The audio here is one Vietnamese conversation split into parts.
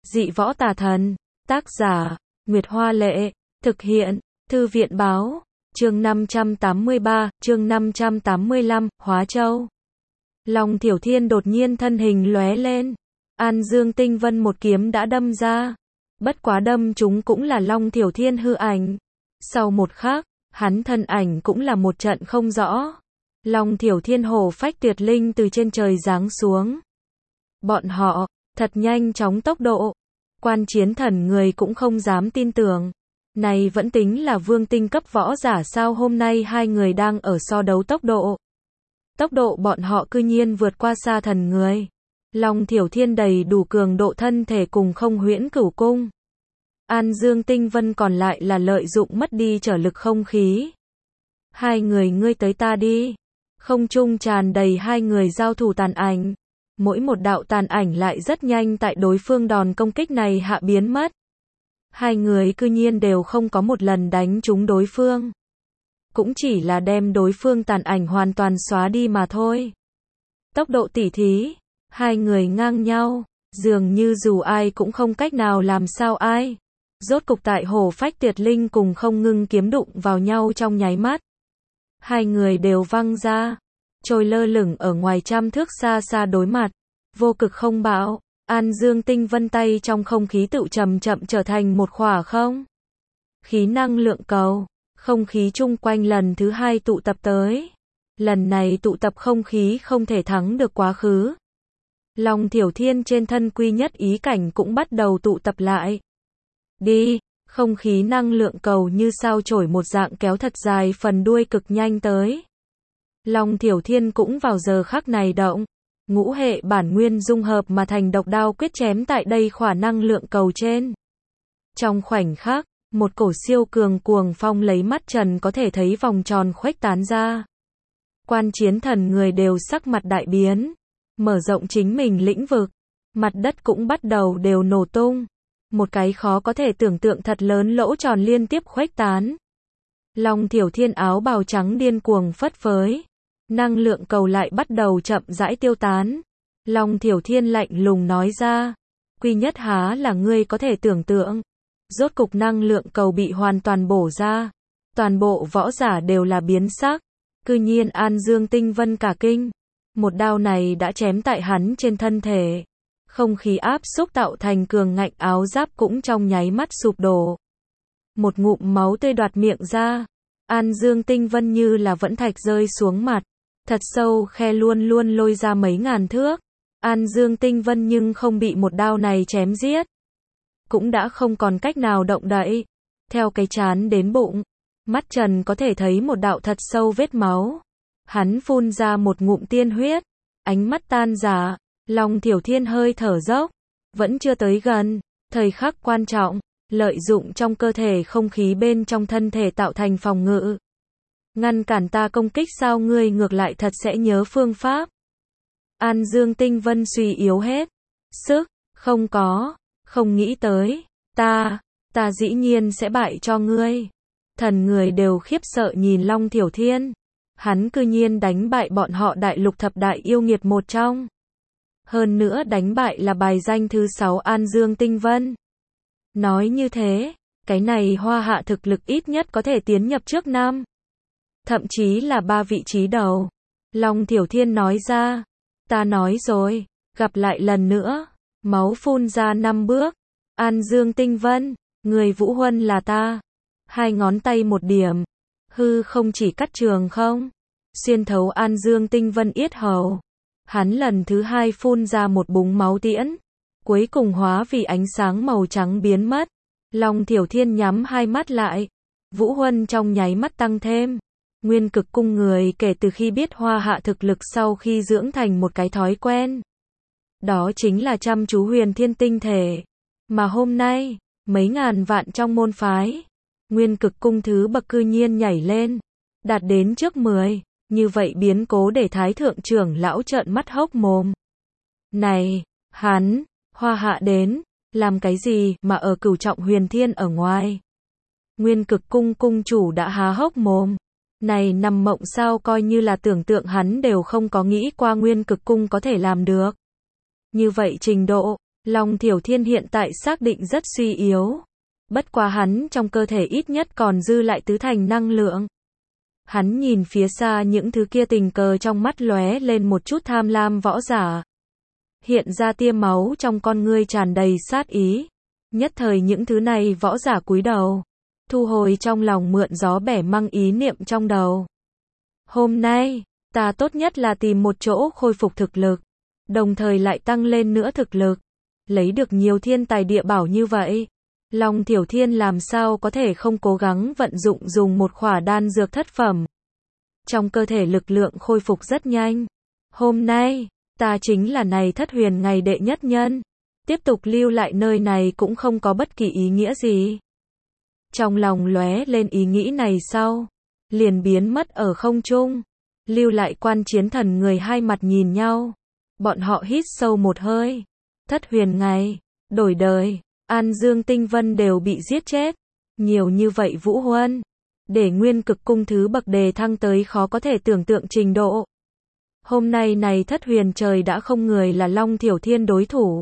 Dị võ tà thần. Tác giả, Nguyệt Hoa Lệ. Thực hiện, Thư viện Báo. Chương 583, chương 585, Hóa Châu. Long Thiểu Thiên đột nhiên thân hình lóe lên. An Dương Tinh Vân một kiếm đã đâm ra. Bất quá đâm chúng cũng là Long Thiểu Thiên hư ảnh. Sau một khắc, hắn thân ảnh cũng là một trận không rõ. Long Thiểu Thiên hổ phách tuyệt linh từ trên trời giáng xuống. Bọn họ, thật nhanh chóng tốc độ. Quan Chiến Thần người cũng không dám tin tưởng. Này vẫn tính là vương tinh cấp võ giả sao, hôm nay hai người đang ở so đấu tốc độ. Tốc độ bọn họ cư nhiên vượt qua xa thần người. Long Thiểu Thiên đầy đủ cường độ thân thể cùng không huyễn cửu cung. An Dương Tinh Vân còn lại là lợi dụng mất đi trở lực không khí. Hai người ngươi tới ta đi. Không trung tràn đầy hai người giao thủ tàn ảnh. Mỗi một đạo tàn ảnh lại rất nhanh tại đối phương đòn công kích này hạ biến mất. Hai người cư nhiên đều không có một lần đánh trúng đối phương. Cũng chỉ là đem đối phương tàn ảnh hoàn toàn xóa đi mà thôi. Tốc độ tỉ thí, hai người ngang nhau, dường như dù ai cũng không cách nào làm sao ai. Rốt cục tại hổ phách tuyệt linh cùng không ngưng kiếm đụng vào nhau trong nháy mắt. Hai người đều văng ra, trôi lơ lửng ở ngoài trăm thước xa xa đối mặt. Vô cực không bão, An Dương Tinh Vân tay trong không khí tự chậm chậm trở thành một khỏa không khí năng lượng cầu. Không khí chung quanh lần thứ hai tụ tập tới. Lần này tụ tập không khí không thể thắng được quá khứ. Long Thiểu Thiên trên thân quy nhất ý cảnh cũng bắt đầu tụ tập lại. Đi, không khí năng lượng cầu như sao chổi một dạng kéo thật dài phần đuôi cực nhanh tới. Long Thiểu Thiên cũng vào giờ khắc này động. Ngũ hệ bản nguyên dung hợp mà thành độc đao quyết chém tại đây khỏa năng lượng cầu trên. Trong khoảnh khắc, một cổ siêu cường cuồng phong lấy mắt trần có thể thấy vòng tròn khuếch tán ra. Quan Chiến Thần người đều sắc mặt đại biến. Mở rộng chính mình lĩnh vực. Mặt đất cũng bắt đầu đều nổ tung. Một cái khó có thể tưởng tượng thật lớn lỗ tròn liên tiếp khuếch tán. Long Thiểu Thiên áo bào trắng điên cuồng phất phới. Năng lượng cầu lại bắt đầu chậm rãi tiêu tán. Long Thiểu Thiên lạnh lùng nói ra. Quy nhất há là ngươi có thể tưởng tượng. Rốt cục năng lượng cầu bị hoàn toàn bổ ra. Toàn bộ võ giả đều là biến sắc. Cư nhiên An Dương Tinh Vân cả kinh. Một đao này đã chém tại hắn trên thân thể. Không khí áp xúc tạo thành cường ngạnh áo giáp cũng trong nháy mắt sụp đổ. Một ngụm máu tươi đoạt miệng ra. An Dương Tinh Vân như là vẫn thạch rơi xuống mặt. Thật sâu khe luôn luôn lôi ra mấy ngàn thước. An Dương Tinh Vân nhưng không bị một đao này chém giết. Cũng đã không còn cách nào động đậy. Theo cái trán đến bụng, mắt trần có thể thấy một đạo thật sâu vết máu. Hắn phun ra một ngụm tiên huyết. Ánh mắt tan rã. Long Thiểu Thiên hơi thở dốc. Vẫn chưa tới gần. Thời khắc quan trọng. Lợi dụng trong cơ thể không khí bên trong thân thể tạo thành phòng ngự. Ngăn cản ta công kích sao, ngươi ngược lại thật sẽ nhớ phương pháp. An Dương Tinh Vân suy yếu hết sức. Không nghĩ tới. Ta dĩ nhiên sẽ bại cho ngươi. Thần người đều khiếp sợ nhìn Long Thiểu Thiên. Hắn cư nhiên đánh bại bọn họ đại lục thập đại yêu nghiệt một trong. Hơn nữa đánh bại là bài danh thứ 6 An Dương Tinh Vân. Nói như thế, cái này Hoa Hạ thực lực ít nhất có thể tiến nhập trước 5. Thậm chí là 3 vị trí đầu. Long Thiểu Thiên nói ra. Ta nói rồi, gặp lại lần nữa. Máu phun ra 5 bước. An Dương Tinh Vân, người Vũ Huân là ta. Hai ngón tay một điểm. Hư không chỉ cắt trường không. Xuyên thấu An Dương Tinh Vân yết hầu. Hắn lần thứ hai phun ra một búng máu tiễn. Cuối cùng hóa vì ánh sáng màu trắng biến mất. Long Thiểu Thiên nhắm hai mắt lại. Vũ Huân trong nháy mắt tăng thêm. Nguyên cực cung người kể từ khi biết Hoa Hạ thực lực sau khi dưỡng thành một cái thói quen. Đó chính là chăm chú huyền thiên tinh thể. Mà hôm nay, mấy ngàn vạn trong môn phái. Nguyên cực cung thứ bậc cư nhiên nhảy lên. Đạt đến trước 10. Như vậy biến cố để Thái Thượng trưởng lão trợn mắt hốc mồm. Này, hắn, Hoa Hạ đến, làm cái gì mà ở cửu trọng huyền thiên ở ngoài. Nguyên cực cung cung chủ đã há hốc mồm. Này nằm mộng sao, coi như là tưởng tượng hắn đều không có nghĩ qua Nguyên cực cung có thể làm được. Như vậy trình độ, Long Thiểu Thiên hiện tại xác định rất suy yếu. Bất quá hắn trong cơ thể ít nhất còn dư lại tứ thành năng lượng. Hắn nhìn phía xa những thứ kia tình cờ trong mắt lóe lên một chút tham lam võ giả. Hiện ra tia máu trong con ngươi tràn đầy sát ý. Nhất thời những thứ này võ giả cúi đầu. Thu hồi trong lòng mượn gió bẻ măng ý niệm trong đầu. Hôm nay, ta tốt nhất là tìm một chỗ khôi phục thực lực. Đồng thời lại tăng lên nữa thực lực. Lấy được nhiều thiên tài địa bảo như vậy. Long Thiểu Thiên làm sao có thể không cố gắng vận dụng dùng một khỏa đan dược thất phẩm. Trong cơ thể lực lượng khôi phục rất nhanh. Hôm nay, ta chính là này thất huyền ngày đệ nhất nhân. Tiếp tục lưu lại nơi này cũng không có bất kỳ ý nghĩa gì. Trong lòng lóe lên ý nghĩ này sau, liền biến mất ở không trung. Lưu lại Quan Chiến Thần người hai mặt nhìn nhau. Bọn họ hít sâu một hơi. Thất huyền ngày, đổi đời, An Dương Tinh Vân đều bị giết chết. Nhiều như vậy vũ huân. Để nguyên cực cung thứ bậc đề thăng tới khó có thể tưởng tượng trình độ. Hôm nay này thất huyền trời đã không người là Long Thiểu Thiên đối thủ.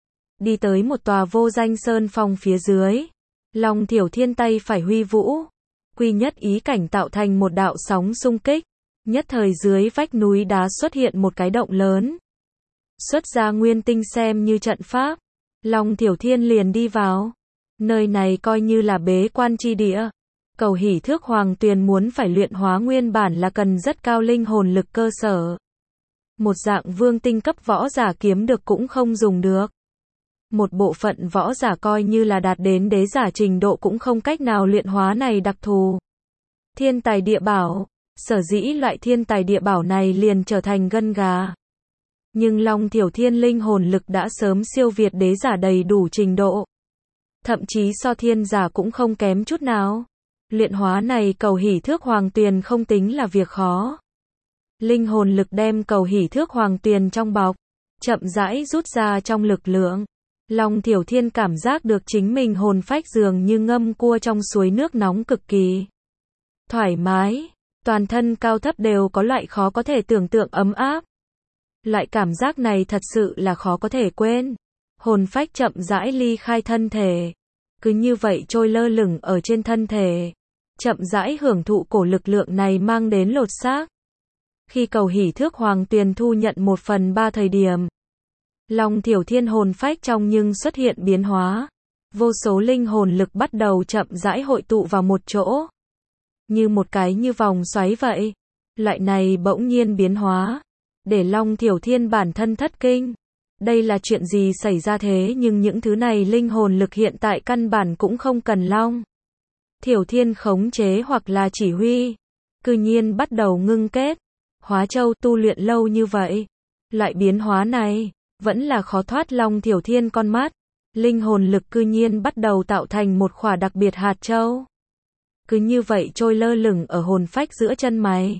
Đi tới một tòa vô danh sơn phong phía dưới. Long Thiểu Thiên tay phải huy vũ. Quy nhất ý cảnh tạo thành một đạo sóng xung kích. Nhất thời dưới vách núi đá xuất hiện một cái động lớn. Xuất ra nguyên tinh xem như trận pháp. Long Thiểu Thiên liền đi vào. Nơi này coi như là bế quan chi địa. Cầu Hỷ Thước Hoàng Tuyền muốn phải luyện hóa nguyên bản là cần rất cao linh hồn lực cơ sở. Một dạng vương tinh cấp võ giả kiếm được cũng không dùng được. Một bộ phận võ giả coi như là đạt đến đế giả trình độ cũng không cách nào luyện hóa này đặc thù. Thiên tài địa bảo. Sở dĩ loại thiên tài địa bảo này liền trở thành gân gà. Nhưng Long Thiểu Thiên linh hồn lực đã sớm siêu việt đế giả đầy đủ trình độ. Thậm chí so thiên giả cũng không kém chút nào. Luyện hóa này Cầu Hỷ Thước Hoàng Tuyền không tính là việc khó. Linh hồn lực đem Cầu Hỷ Thước Hoàng Tuyền trong bọc, chậm rãi rút ra trong lực lượng. Long Thiểu Thiên cảm giác được chính mình hồn phách dường như ngâm cua trong suối nước nóng cực kỳ thoải mái, toàn thân cao thấp đều có loại khó có thể tưởng tượng ấm áp. Loại cảm giác này thật sự là khó có thể quên. Hồn phách chậm rãi ly khai thân thể, cứ như vậy trôi lơ lửng ở trên thân thể, chậm rãi hưởng thụ cổ lực lượng này mang đến lột xác. Khi Cầu Hỷ Thước Hoàng Tuyền thu nhận 1/3 thời điểm, Long Thiểu Thiên hồn phách trong nhưng xuất hiện biến hóa. Vô số linh hồn lực bắt đầu chậm rãi hội tụ vào một chỗ. Như một cái như vòng xoáy vậy. Loại này bỗng nhiên biến hóa. Để Long Thiểu Thiên bản thân thất kinh. Đây là chuyện gì xảy ra thế, nhưng những thứ này linh hồn lực hiện tại căn bản cũng không cần Long Thiểu Thiên khống chế hoặc là chỉ huy. Cư nhiên bắt đầu ngưng kết. Hóa châu tu luyện lâu như vậy. Loại biến hóa này vẫn là khó thoát Long Thiểu Thiên con mắt. Linh hồn lực cư nhiên bắt đầu tạo thành một khỏa đặc biệt hạt châu. Cứ như vậy trôi lơ lửng ở hồn phách giữa chân mày.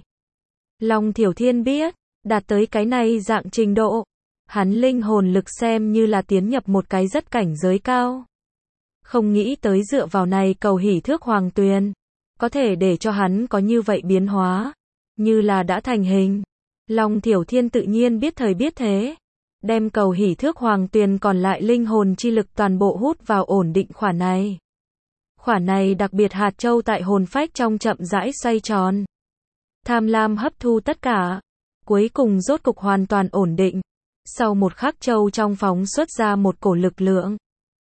Long Thiểu Thiên biết, đạt tới cái này dạng trình độ, hắn linh hồn lực xem như là tiến nhập một cái rất cảnh giới cao. Không nghĩ tới dựa vào này Cầu Hỷ Thước Hoàng Tuyền, có thể để cho hắn có như vậy biến hóa, như là đã thành hình. Long Thiểu Thiên tự nhiên biết thời biết thế. Đem Cầu Hỷ Thước Hoàng Tuyền còn lại linh hồn chi lực toàn bộ hút vào ổn định khỏa này. Khỏa này đặc biệt hạt châu tại hồn phách trong chậm rãi xoay tròn. Tham lam hấp thu tất cả. Cuối cùng rốt cục hoàn toàn ổn định. Sau một khắc châu trong phóng xuất ra một cổ lực lượng.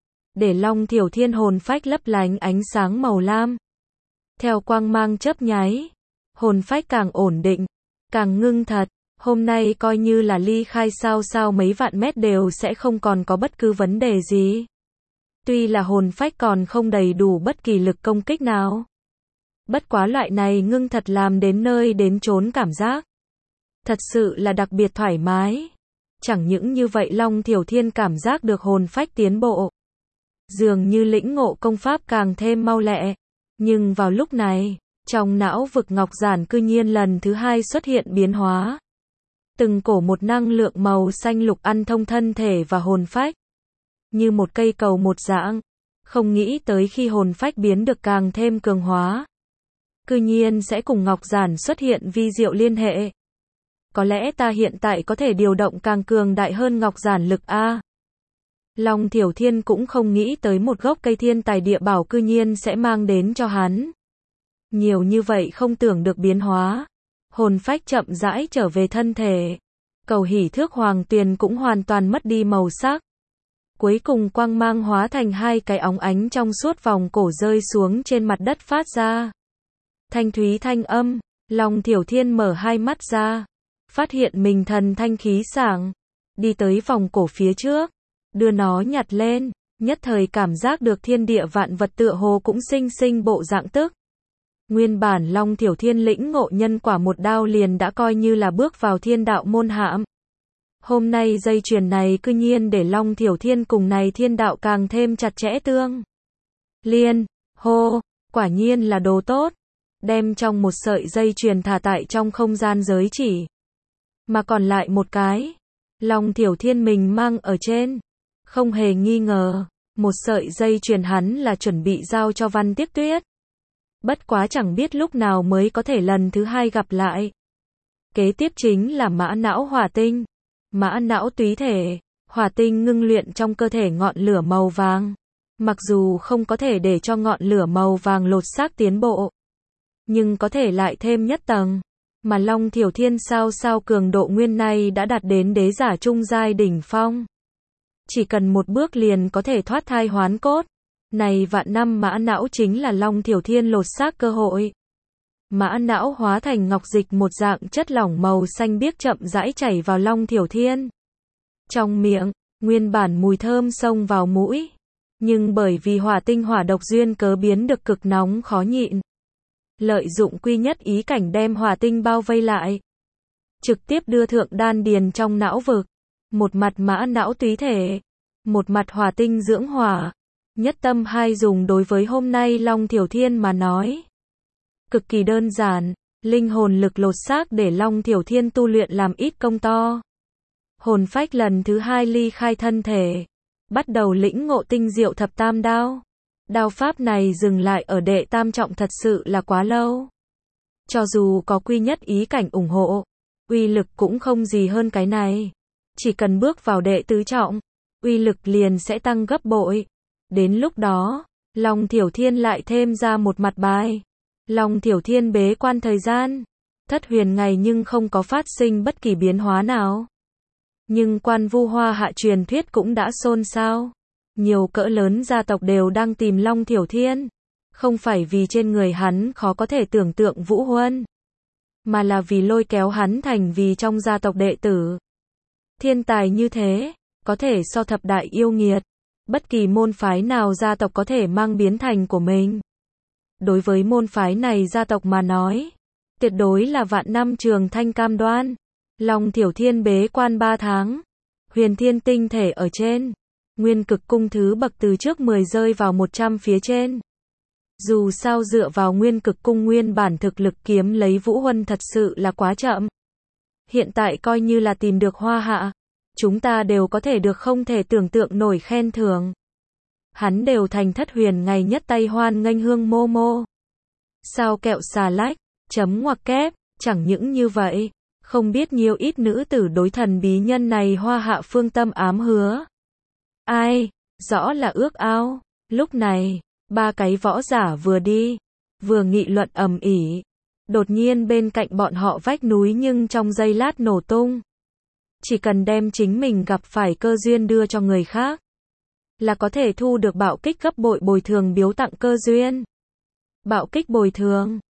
Để Long Thiểu Thiên hồn phách lấp lánh ánh sáng màu lam. Theo quang mang chớp nháy. Hồn phách càng ổn định. Càng ngưng thật. Hôm nay coi như là ly khai sao mấy vạn mét đều sẽ không còn có bất cứ vấn đề gì. Tuy là hồn phách còn không đầy đủ bất kỳ lực công kích nào. Bất quá loại này ngưng thật làm đến nơi đến chốn cảm giác. Thật sự là đặc biệt thoải mái. Chẳng những như vậy Long Thiểu Thiên cảm giác được hồn phách tiến bộ. Dường như lĩnh ngộ công pháp càng thêm mau lẹ. Nhưng vào lúc này, trong não vực ngọc giản cư nhiên lần thứ hai xuất hiện biến hóa. Từng cổ một năng lượng màu xanh lục ăn thông thân thể và hồn phách. Như một cây cầu một dạng. Không nghĩ tới khi hồn phách biến được càng thêm cường hóa. Cư nhiên sẽ cùng ngọc giản xuất hiện vi diệu liên hệ. Có lẽ ta hiện tại có thể điều động càng cường đại hơn ngọc giản lực A. Long Thiểu Thiên cũng không nghĩ tới một gốc cây thiên tài địa bảo cư nhiên sẽ mang đến cho hắn nhiều như vậy không tưởng được biến hóa. Hồn phách chậm rãi trở về thân thể. Cầu hỷ thước hoàng tuyền cũng hoàn toàn mất đi màu sắc. Cuối cùng quang mang hóa thành hai cái óng ánh trong suốt vòng cổ rơi xuống trên mặt đất phát ra thanh thúy thanh âm. Long Thiểu Thiên mở hai mắt ra, phát hiện mình thần thanh khí sảng, đi tới vòng cổ phía trước, đưa nó nhặt lên, nhất thời cảm giác được thiên địa vạn vật tựa hồ cũng sinh sinh bộ dạng tức. Nguyên bản Long Thiểu Thiên lĩnh ngộ nhân quả một đao liền đã coi như là bước vào thiên đạo môn hạm. Hôm nay dây chuyền này cư nhiên để Long Thiểu Thiên cùng này thiên đạo càng thêm chặt chẽ tương liên. Hô, quả nhiên là đồ tốt. Đem trong một sợi dây chuyền thả tại trong không gian giới chỉ. Mà còn lại một cái, Long Thiểu Thiên mình mang ở trên. Không hề nghi ngờ, một sợi dây chuyền hắn là chuẩn bị giao cho Văn Tiếc Tuyết. Bất quá chẳng biết lúc nào mới có thể lần thứ hai gặp lại. Kế tiếp chính là mã não hỏa tinh. Mã não túy thể, hỏa tinh ngưng luyện trong cơ thể ngọn lửa màu vàng. Mặc dù không có thể để cho ngọn lửa màu vàng lột xác tiến bộ, nhưng có thể lại thêm nhất tầng. Mà Long Thiểu Thiên sao cường độ nguyên này đã đạt đến đế giả trung giai đỉnh phong. Chỉ cần một bước liền có thể thoát thai hoán cốt. Này vạn năm mã não chính là Long Thiểu Thiên lột xác cơ hội. Mã não hóa thành ngọc dịch một dạng chất lỏng màu xanh biếc chậm rãi chảy vào Long Thiểu Thiên. Trong miệng, nguyên bản mùi thơm xông vào mũi. Nhưng bởi vì hỏa tinh hỏa độc duyên cớ biến được cực nóng khó nhịn. Lợi dụng quy nhất ý cảnh đem hỏa tinh bao vây lại. Trực tiếp đưa thượng đan điền trong não vực. Một mặt mã não túy thể. Một mặt hỏa tinh dưỡng hỏa. Nhất tâm hai dùng đối với hôm nay Long Thiểu Thiên mà nói. Cực kỳ đơn giản, linh hồn lực lột xác để Long Thiểu Thiên tu luyện làm ít công to. Hồn phách lần thứ hai ly khai thân thể. Bắt đầu lĩnh ngộ tinh diệu thập tam đao. Đao pháp này dừng lại ở đệ tam trọng thật sự là quá lâu. Cho dù có quy nhất ý cảnh ủng hộ, uy lực cũng không gì hơn cái này. Chỉ cần bước vào đệ tứ trọng, uy lực liền sẽ tăng gấp bội. Đến lúc đó, Long Thiểu Thiên lại thêm ra một mặt bài. Long Thiểu Thiên bế quan thời gian, thất huyền ngày nhưng không có phát sinh bất kỳ biến hóa nào. Nhưng Quan Vu Hoa Hạ truyền thuyết cũng đã xôn xao. Nhiều cỡ lớn gia tộc đều đang tìm Long Thiểu Thiên. Không phải vì trên người hắn khó có thể tưởng tượng vũ huân, mà là vì lôi kéo hắn thành vì trong gia tộc đệ tử. Thiên tài như thế, có thể so thập đại yêu nghiệt. Bất kỳ môn phái nào gia tộc có thể mang biến thành của mình. Đối với môn phái này gia tộc mà nói, tuyệt đối là vạn năm trường thanh cam đoan. Long Thiểu Thiên bế quan 3 tháng. Huyền Thiên tinh thể ở trên. Nguyên cực cung thứ bậc từ trước 10 rơi vào 100 phía trên. Dù sao dựa vào nguyên cực cung nguyên bản thực lực kiếm lấy vũ huân thật sự là quá chậm. Hiện tại coi như là tìm được Hoa Hạ, chúng ta đều có thể được không thể tưởng tượng nổi khen thưởng. Hắn đều thành thất huyền ngày nhất tay hoan nghênh hương mô mô. Sao kẹo xà lách, chấm ngoặc kép, chẳng những như vậy, không biết nhiều ít nữ tử đối thần bí nhân này Hoa Hạ phương tâm ám hứa. Ai, rõ là ước ao. Lúc này, ba cái võ giả vừa đi, vừa nghị luận ầm ĩ. Đột nhiên bên cạnh bọn họ vách núi nhưng trong giây lát nổ tung. Chỉ cần đem chính mình gặp phải cơ duyên đưa cho người khác, là có thể thu được bạo kích gấp bội bồi thường biếu tặng cơ duyên. Bạo kích bồi thường,